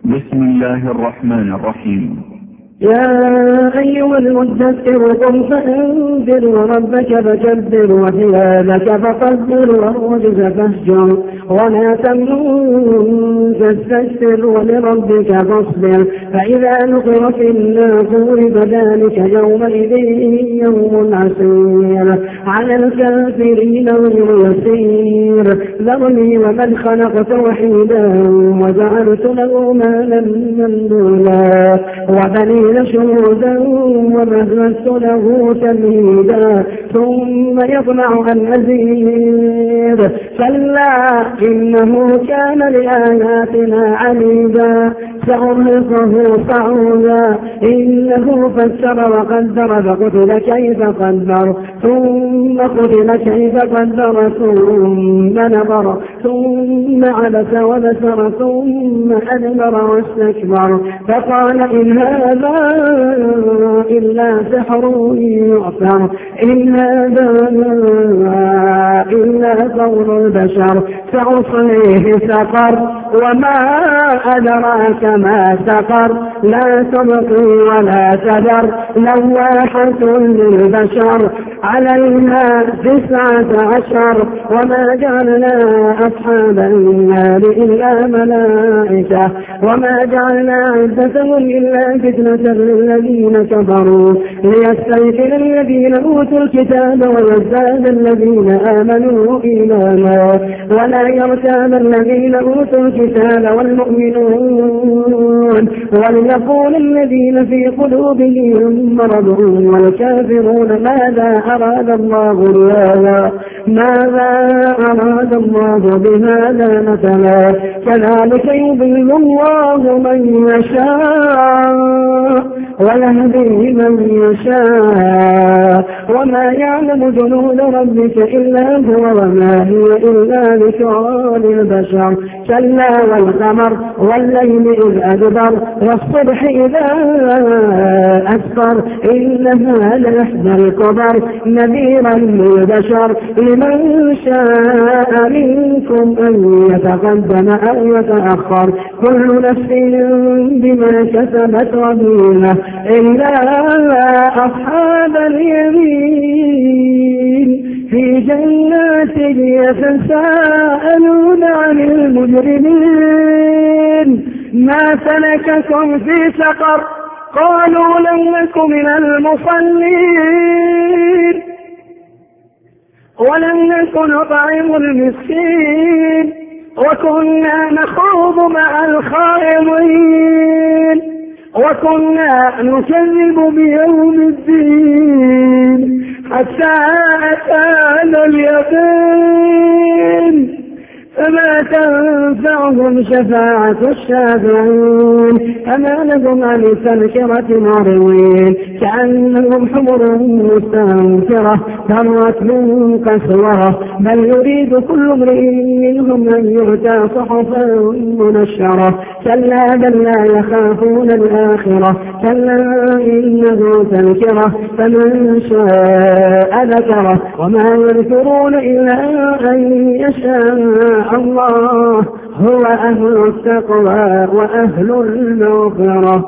بسم الله الرحمن الرحيم. يا أيها المدثر قم فأنذر وربك فكبر وثيابك فطهر والرجز فاهجر ولا تمنن تستكثر ولربك فاصبر فإذا نقر في الناقور فذلك يومئذ يوم عسير على الكافرين غير يسير ذرني ومن خلقت وحيدا وجعلت له مالا ممدودا وبنين شهودا ومهدت له تمهيدا ثم يطمع أن أزيد كلا إنه كان لآياتنا عنيدا سأرهقه صعودا إنه فكر وقدر فقتل كيف قدر ثم قتل كيف قدر ثم نظر ثم عبس وبسر ثم أدبر واستكبر فقال إن هذا إلا سحر يؤثر إن هذا إلا قول البشر سأصليه سقر وما أدراك ما سقر لا تبقي ولا تذر لواحة للبشر عليها 19 وما جعلنا أصحاب النار إلا ملائكة وما جعلنا عدتهم إلا فتنة للذين كفروا ليستيقن الذين أوتوا الكتاب ويزداد الذين آمنوا إيمانا ولا يرتاب الذين أوتوا الكتاب والمؤمنون وليقول الذين في قلوبهم مرض والكافرون ماذا أراد الله بهذا ماذا أراد الله بهذا مثلا كذلك يضل الله من يشاء ويهدي من يشاء وما يعلم جنود ربك إلا هو وما هي إلا ذكرى للبشر كلا والقمر والليل إذ أدبر والصبح إذا أسفر إنها لإحدى الكبر نذيرا للبشر لمن شاء منكم أن يتقدم أو يتأخر كل نفس بما كسبت رهينة إلا أصحاب اليمين في جنات يتساءلون عن المجرمين ما سلككم في سقر قالوا لم نك من المصلين ولم نكن نطعم المسكين وكنا نخوض مع الخائضين وكنا نكذب بيوم الدين حتى أتانا اليقين فما تنفعهم شفاعة الشافعين أما لهم عن التذكرة معرضين كأنهم حمر مستنفرة فرت من قسورة بل يريد كل امرئ منهم أن يؤتى صحفا منشرة كلا بل لا يخافون الآخرة كلا إنه تذكرة فمن شاء ذكره وما يذكرون إلا أن يشاء الله هو أهل التقوى وأهل المغفرة.